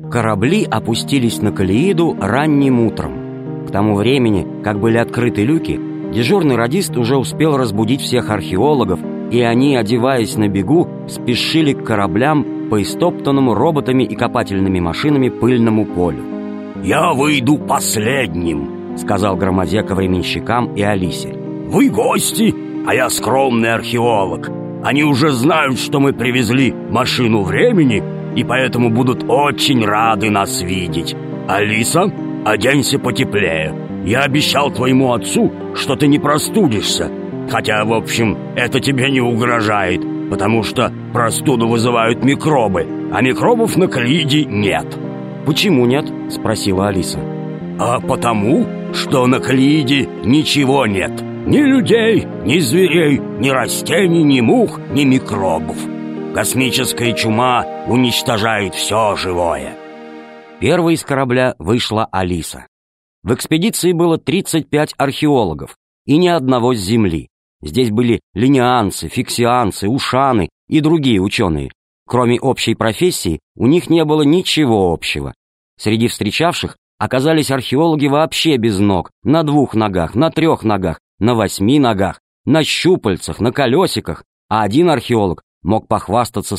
Корабли опустились на Колеиду ранним утром. К тому времени, как были открыты люки, дежурный радист уже успел разбудить всех археологов, и они, одеваясь на бегу, спешили к кораблям по истоптанному роботами и копательными машинами пыльному полю. «Я выйду последним», — сказал Громозека временщикам и Алисе. «Вы гости, а я скромный археолог. Они уже знают, что мы привезли машину времени, и поэтому будут очень рады нас видеть. Алиса, оденься потеплее. Я обещал твоему отцу, что ты не простудишься. Хотя, в общем, это тебе не угрожает, потому что простуду вызывают микробы, а микробов на Колеиде нет». «Почему нет?» — спросила Алиса. «А потому, что на Колеиде ничего нет. Ни людей, ни зверей, ни растений, ни мух, ни микробов. Космическая чума уничтожает все живое». Первой из корабля вышла Алиса. В экспедиции было 35 археологов, и ни одного с Земли. Здесь были линианцы, фиксианцы, ушаны и другие ученые. Кроме общей профессии, у них не было ничего общего. Среди встречавших оказались археологи вообще без ног, на 2 ногах, на 3 ногах, на 8 ногах, на щупальцах, на колесиках, а один археолог мог похвастаться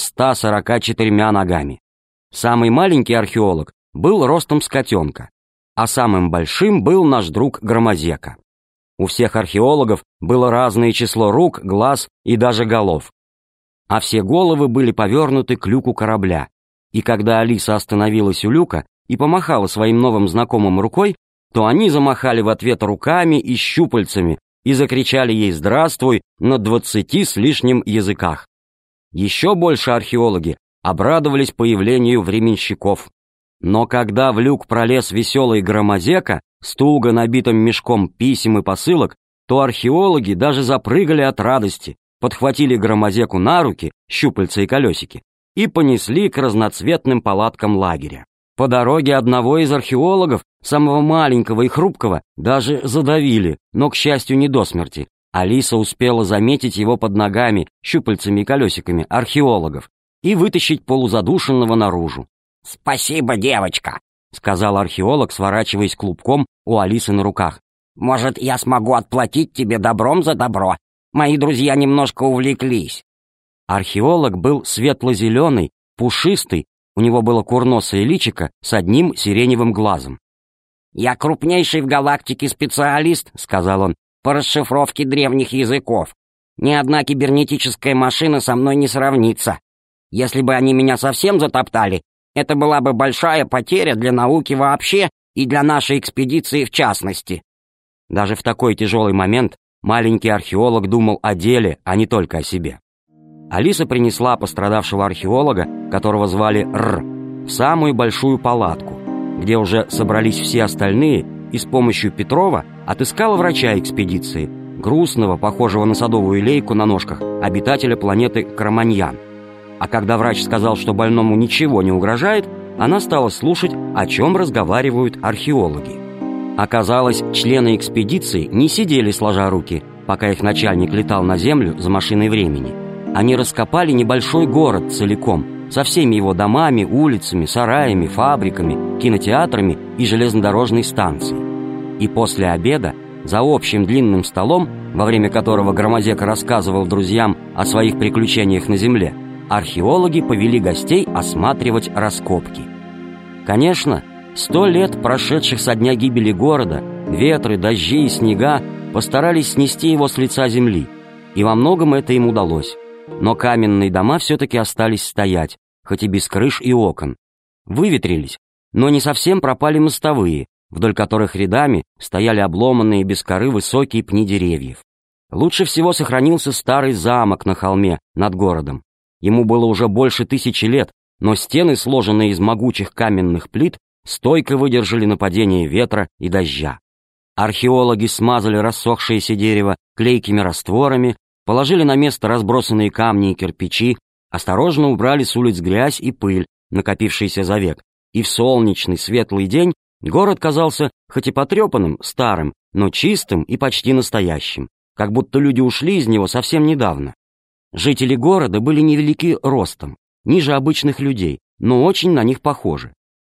144 ногами. Самый маленький археолог был ростом с котенка, а самым большим был наш друг Громозека. У всех археологов было разное число рук, глаз и даже голов. А все головы были повернуты к люку корабля, и когда Алиса остановилась у люка и помахала своим новым знакомым рукой, то они замахали в ответ руками и щупальцами и закричали ей «Здравствуй» на 20 с лишним языках. Еще больше археологи обрадовались появлению временщиков. Но когда в люк пролез веселый Громозека с туго набитым мешком писем и посылок, то археологи даже запрыгали от радости, подхватили Громозеку на руки, щупальца и колесики, и понесли к разноцветным палаткам лагеря. По дороге одного из археологов, самого маленького и хрупкого, даже задавили, но, к счастью, не до смерти. Алиса успела заметить его под ногами, щупальцами и колесиками археологов и вытащить полузадушенного наружу. «Спасибо, девочка», — сказал археолог, сворачиваясь клубком у Алисы на руках. «Может, я смогу отплатить тебе добром за добро? Мои друзья немножко увлеклись». Археолог был светло-зеленый, пушистый, у него было курносое личико с одним сиреневым глазом. «Я крупнейший в галактике специалист», — сказал он, — «по расшифровке древних языков. Ни одна кибернетическая машина со мной не сравнится. Если бы они меня совсем затоптали, это была бы большая потеря для науки вообще и для нашей экспедиции в частности». Даже в такой тяжелый момент маленький археолог думал о деле, а не только о себе. Алиса принесла пострадавшего археолога, которого звали Р, в самую большую палатку, где уже собрались все остальные, и с помощью Петрова отыскала врача экспедиции, грустного, похожего на садовую лейку на ножках, обитателя планеты Кроманьян. А когда врач сказал, что больному ничего не угрожает, она стала слушать, о чем разговаривают археологи. Оказалось, члены экспедиции не сидели сложа руки, пока их начальник летал на Землю за машиной времени. Они раскопали небольшой город целиком, со всеми его домами, улицами, сараями, фабриками, кинотеатрами и железнодорожной станцией. И после обеда, за общим длинным столом, во время которого Громозека рассказывал друзьям о своих приключениях на Земле, археологи повели гостей осматривать раскопки. Конечно, 100 лет, прошедших со дня гибели города, ветры, дожди и снега постарались снести его с лица земли, и во многом это им удалось. Но каменные дома все-таки остались стоять, хоть и без крыш и окон. Выветрились, но не совсем пропали мостовые, вдоль которых рядами стояли обломанные без коры высокие пни деревьев. Лучше всего сохранился старый замок на холме над городом. Ему было уже больше 1000 лет, но стены, сложенные из могучих каменных плит, стойко выдержали нападение ветра и дождя. Археологи смазали рассохшееся дерево клейкими растворами, положили на место разбросанные камни и кирпичи, осторожно убрали с улиц грязь и пыль, накопившиеся за век, и в солнечный светлый день город казался хоть и потрепанным, старым, но чистым и почти настоящим, как будто люди ушли из него совсем недавно. Жители города были невелики ростом, ниже обычных людей, но очень на них похожи.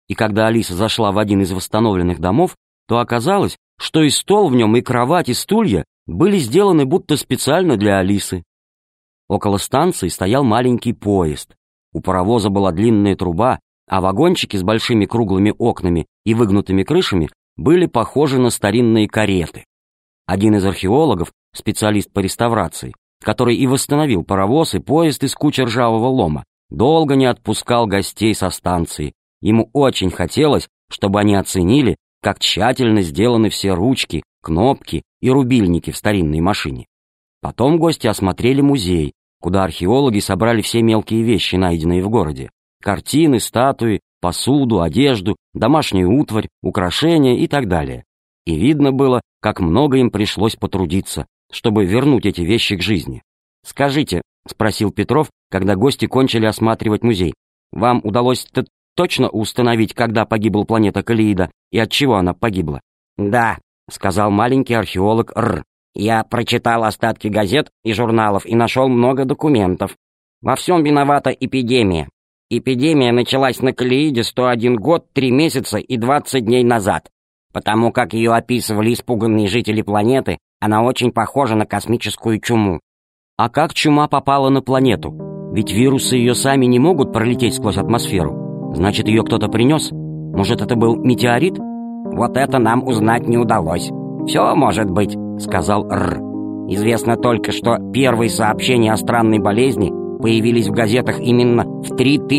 И когда Алиса зашла в один из восстановленных домов, то оказалось, что и стол в нем, и кровать, и стулья были сделаны будто специально для Алисы. Около станции стоял маленький поезд. У паровоза была длинная труба, а вагончики с большими круглыми окнами и выгнутыми крышами были похожи на старинные кареты. Один из археологов, специалист по реставрации, который и восстановил паровоз и поезд из кучи ржавого лома, долго не отпускал гостей со станции. Ему очень хотелось, чтобы они оценили, как тщательно сделаны все ручки, кнопки и рубильники в старинной машине. Потом гости осмотрели музей, куда археологи собрали все мелкие вещи, найденные в городе. Картины, статуи, посуду, одежду, домашнюю утварь, украшения и так далее. И видно было, как много им пришлось потрудиться, чтобы вернуть эти вещи к жизни. «Скажите», — спросил Петров, когда гости кончили осматривать музей, «вам удалось точно установить, когда погибла планета Калеида и от чего она погибла?» «Да», — сказал маленький археолог Р. «Я прочитал остатки газет и журналов и нашел много документов. Во всем виновата эпидемия. Эпидемия началась на Калеиде 101 год, 3 месяца и 20 дней назад. Потому как ее описывали испуганные жители планеты, она очень похожа на космическую чуму». «А как чума попала на планету? Ведь вирусы ее сами не могут пролететь сквозь атмосферу. Значит, ее кто-то принес? Может, это был метеорит?» «Вот это нам узнать не удалось. Все может быть», — сказал Р. «Известно только, что первые сообщения о странной болезни появились в газетах именно в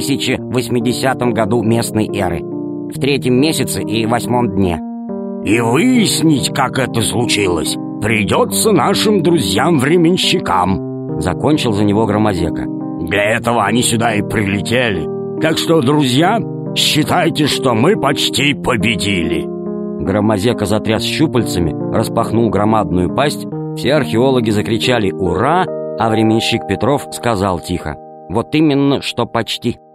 3080 году местной эры, в 3-м месяце и 8-м дне». «И выяснить, как это случилось, придется нашим друзьям-временщикам», — закончил за него Громозека. «Для этого они сюда и прилетели. Так что, друзья, считайте, что мы почти победили». Громозека затряс щупальцами, распахнул громадную пасть, все археологи закричали «Ура!», а временщик Петров сказал тихо: «Вот именно, что почти».